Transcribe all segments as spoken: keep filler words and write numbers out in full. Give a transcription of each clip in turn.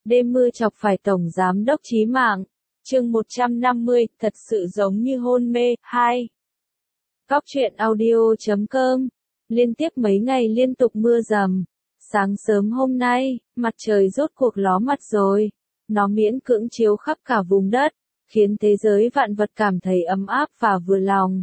Đêm mưa chọc phải Tổng Giám đốc chí mạng. Chương một trăm năm mươi, thật sự giống như hôn mê. hai. Góc truyện audio chấm com. Liên tiếp mấy ngày liên tục mưa dầm. Sáng sớm hôm nay, mặt trời rốt cuộc ló mặt rồi. Nó miễn cưỡng chiếu khắp cả vùng đất, khiến thế giới vạn vật cảm thấy ấm áp và vừa lòng.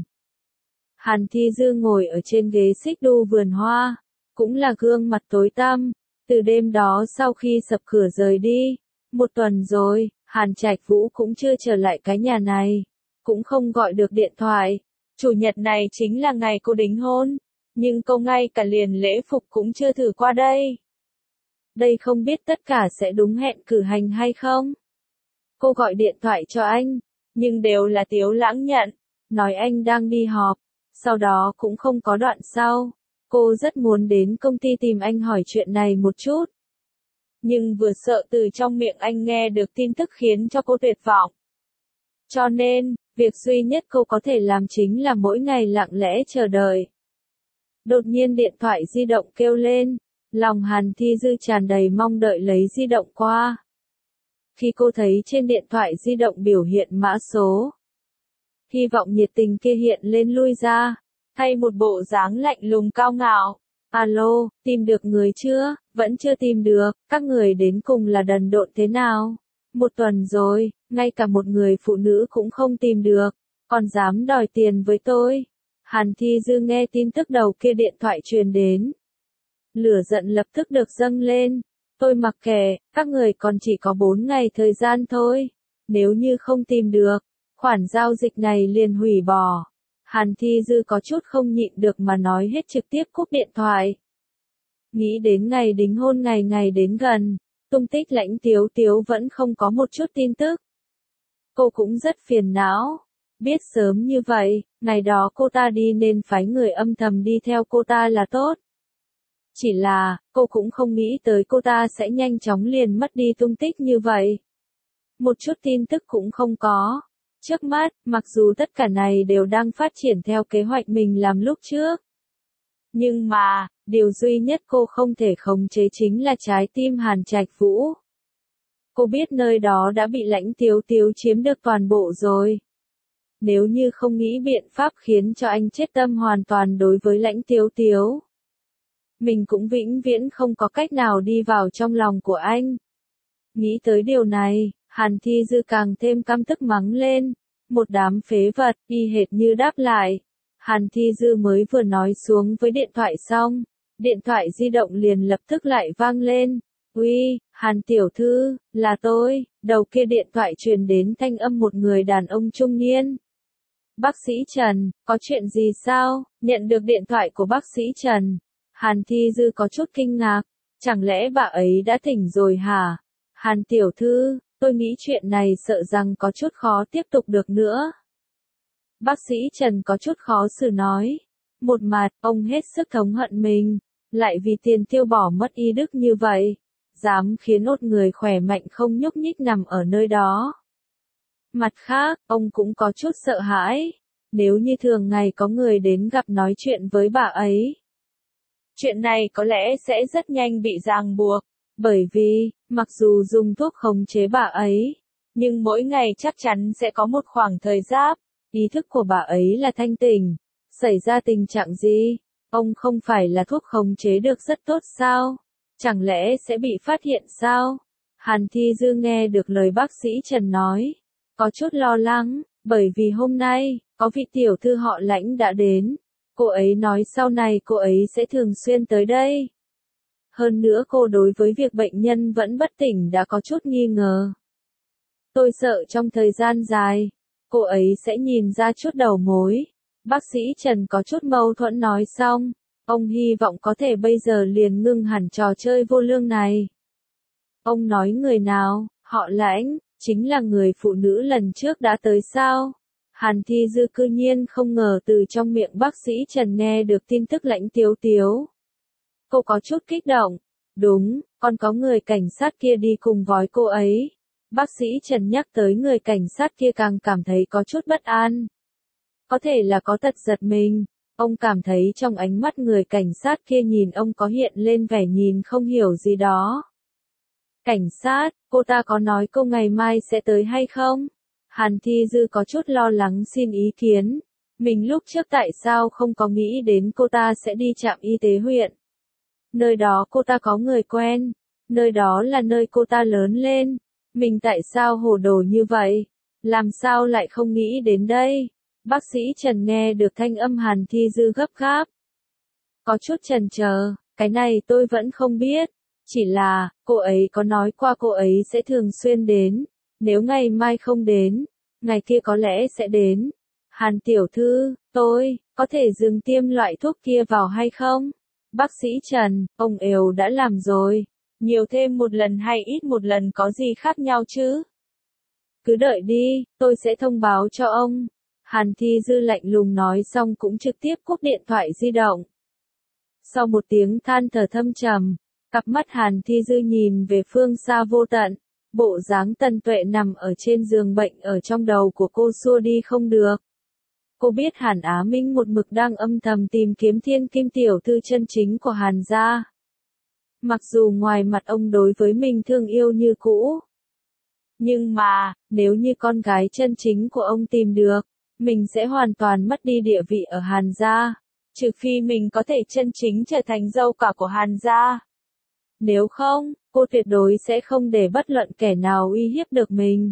Hàn Thi Dư ngồi ở trên ghế xích đu vườn hoa, cũng là gương mặt tối tăm. Từ đêm đó sau khi sập cửa rời đi, một tuần rồi, Hàn Trạch Vũ cũng chưa trở lại cái nhà này, cũng không gọi được điện thoại. Chủ nhật này chính là ngày cô đính hôn, nhưng cô ngay cả liền lễ phục cũng chưa thử qua đây. Đây không biết tất cả sẽ đúng hẹn cử hành hay không? Cô gọi điện thoại cho anh, nhưng đều là Tiếu Lãng nhận, nói anh đang đi họp, sau đó cũng không có đoạn sau. Cô rất muốn đến công ty tìm anh hỏi chuyện này một chút. Nhưng vừa sợ từ trong miệng anh nghe được tin tức khiến cho cô tuyệt vọng. Cho nên, việc duy nhất cô có thể làm chính là mỗi ngày lặng lẽ chờ đợi. Đột nhiên điện thoại di động kêu lên, lòng Hàn Thi Dư tràn đầy mong đợi lấy di động qua. Khi cô thấy trên điện thoại di động biểu hiện mã số, hy vọng nhiệt tình kia hiện lên lui ra, thay một bộ dáng lạnh lùng cao ngạo. Alo, tìm được người chưa? Vẫn chưa tìm được, các người đến cùng là đần độn thế nào? Một tuần rồi, ngay cả một người phụ nữ cũng không tìm được, còn dám đòi tiền với tôi. Hàn Thi Dư nghe tin tức đầu kia điện thoại truyền đến. Lửa giận lập tức được dâng lên. Tôi mặc kệ, các người còn chỉ có bốn ngày thời gian thôi. Nếu như không tìm được, khoản giao dịch này liền hủy bỏ. Hàn Thi Dư có chút không nhịn được mà nói hết trực tiếp cúp điện thoại. Nghĩ đến ngày đính hôn ngày ngày đến gần, tung tích Lãnh Tiếu Tiếu vẫn không có một chút tin tức. Cô cũng rất phiền não. Biết sớm như vậy, ngày đó cô ta đi nên phái người âm thầm đi theo cô ta là tốt. Chỉ là, cô cũng không nghĩ tới cô ta sẽ nhanh chóng liền mất đi tung tích như vậy. Một chút tin tức cũng không có. Trước mắt, mặc dù tất cả này đều đang phát triển theo kế hoạch mình làm lúc trước. Nhưng mà, điều duy nhất cô không thể khống chế chính là trái tim Hàn Trạch Vũ. Cô biết nơi đó đã bị Lãnh Tiếu Tiếu chiếm được toàn bộ rồi. Nếu như không nghĩ biện pháp khiến cho anh chết tâm hoàn toàn đối với Lãnh Tiếu Tiếu, mình cũng vĩnh viễn không có cách nào đi vào trong lòng của anh. Nghĩ tới điều này, Hàn Thi Dư càng thêm căm tức mắng lên. Một đám phế vật, y hệt như đáp lại. Hàn Thi Dư mới vừa nói xuống với điện thoại xong, điện thoại di động liền lập tức lại vang lên. Uy, Hàn tiểu thư, là tôi. Đầu kia điện thoại truyền đến thanh âm một người đàn ông trung niên. Bác sĩ Trần, có chuyện gì sao? Nhận được điện thoại của bác sĩ Trần, Hàn Thi Dư có chút kinh ngạc. Chẳng lẽ bà ấy đã tỉnh rồi hả? Hàn tiểu thư, tôi nghĩ chuyện này sợ rằng có chút khó tiếp tục được nữa. Bác sĩ Trần có chút khó xử nói. Một mặt, ông hết sức thống hận mình, lại vì tiền tiêu bỏ mất y đức như vậy, dám khiến một người khỏe mạnh không nhúc nhích nằm ở nơi đó. Mặt khác, ông cũng có chút sợ hãi, nếu như thường ngày có người đến gặp nói chuyện với bà ấy. Chuyện này có lẽ sẽ rất nhanh bị ràng buộc, bởi vì, mặc dù dùng thuốc khống chế bà ấy, nhưng mỗi ngày chắc chắn sẽ có một khoảng thời gian, ý thức của bà ấy là thanh tỉnh. Xảy ra tình trạng gì? Ông không phải là thuốc khống chế được rất tốt sao? Chẳng lẽ sẽ bị phát hiện sao? Hàn Thi Dư nghe được lời bác sĩ Trần nói, có chút lo lắng, bởi vì hôm nay, có vị tiểu thư họ Lãnh đã đến. Cô ấy nói sau này cô ấy sẽ thường xuyên tới đây. Hơn nữa cô đối với việc bệnh nhân vẫn bất tỉnh đã có chút nghi ngờ. Tôi sợ trong thời gian dài, cô ấy sẽ nhìn ra chút đầu mối. Bác sĩ Trần có chút mâu thuẫn nói xong, ông hy vọng có thể bây giờ liền ngưng hẳn trò chơi vô lương này. Ông nói người nào? Họ Lãnh, chính là người phụ nữ lần trước đã tới sao? Hàn Thi Dư cư nhiên không ngờ từ trong miệng bác sĩ Trần nghe được tin tức Lãnh Tiếu Tiếu. Cô có chút kích động. Đúng, còn có người cảnh sát kia đi cùng với cô ấy. Bác sĩ Trần nhắc tới người cảnh sát kia càng cảm thấy có chút bất an. Có thể là có tật giật mình. Ông cảm thấy trong ánh mắt người cảnh sát kia nhìn ông có hiện lên vẻ nhìn không hiểu gì đó. Cảnh sát, cô ta có nói cô ngày mai sẽ tới hay không? Hàn Thi Dư có chút lo lắng xin ý kiến. Mình lúc trước tại sao không có nghĩ đến cô ta sẽ đi trạm y tế huyện? Nơi đó cô ta có người quen. Nơi đó là nơi cô ta lớn lên. Mình tại sao hồ đồ như vậy? Làm sao lại không nghĩ đến đây? Bác sĩ Trần nghe được thanh âm Hàn Thi Dư gấp gáp. Có chút chần chờ, cái này tôi vẫn không biết. Chỉ là, cô ấy có nói qua cô ấy sẽ thường xuyên đến. Nếu ngày mai không đến, ngày kia có lẽ sẽ đến. Hàn tiểu thư, tôi, có thể dừng tiêm loại thuốc kia vào hay không? Bác sĩ Trần, ông ều đã làm rồi. Nhiều thêm một lần hay ít một lần có gì khác nhau chứ? Cứ đợi đi, tôi sẽ thông báo cho ông. Hàn Thi Dư lạnh lùng nói xong cũng trực tiếp cúp điện thoại di động. Sau một tiếng than thở thâm trầm, cặp mắt Hàn Thi Dư nhìn về phương xa vô tận, bộ dáng Tần Tuệ nằm ở trên giường bệnh ở trong đầu của cô xua đi không được. Cô biết Hàn Á Minh một mực đang âm thầm tìm kiếm thiên kim tiểu thư chân chính của Hàn gia. Mặc dù ngoài mặt ông đối với mình thương yêu như cũ. Nhưng mà, nếu như con gái chân chính của ông tìm được, mình sẽ hoàn toàn mất đi địa vị ở Hàn gia. Trừ phi mình có thể chân chính trở thành dâu cả của Hàn gia. Nếu không, cô tuyệt đối sẽ không để bất luận kẻ nào uy hiếp được mình.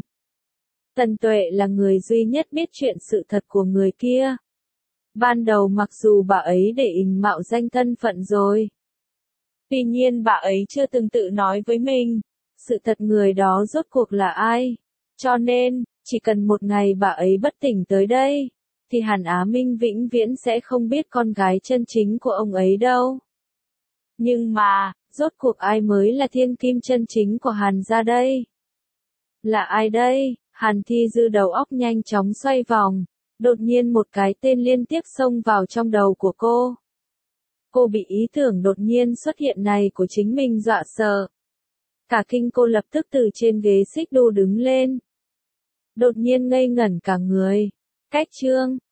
Tần Tuệ là người duy nhất biết chuyện sự thật của người kia. Ban đầu mặc dù bà ấy để ình mạo danh thân phận rồi. Tuy nhiên bà ấy chưa từng tự nói với mình, sự thật người đó rốt cuộc là ai. Cho nên, chỉ cần một ngày bà ấy bất tỉnh tới đây, thì Hàn Á Minh vĩnh viễn sẽ không biết con gái chân chính của ông ấy đâu. Nhưng mà, rốt cuộc ai mới là thiên kim chân chính của Hàn gia đây? Là ai đây? Hàn Thi Dư đầu óc nhanh chóng xoay vòng, đột nhiên một cái tên liên tiếp xông vào trong đầu của cô. Cô bị ý tưởng đột nhiên xuất hiện này của chính mình dọa sợ. Cả kinh cô lập tức từ trên ghế xích đu đứng lên. Đột nhiên ngây ngẩn cả người. Cách trương,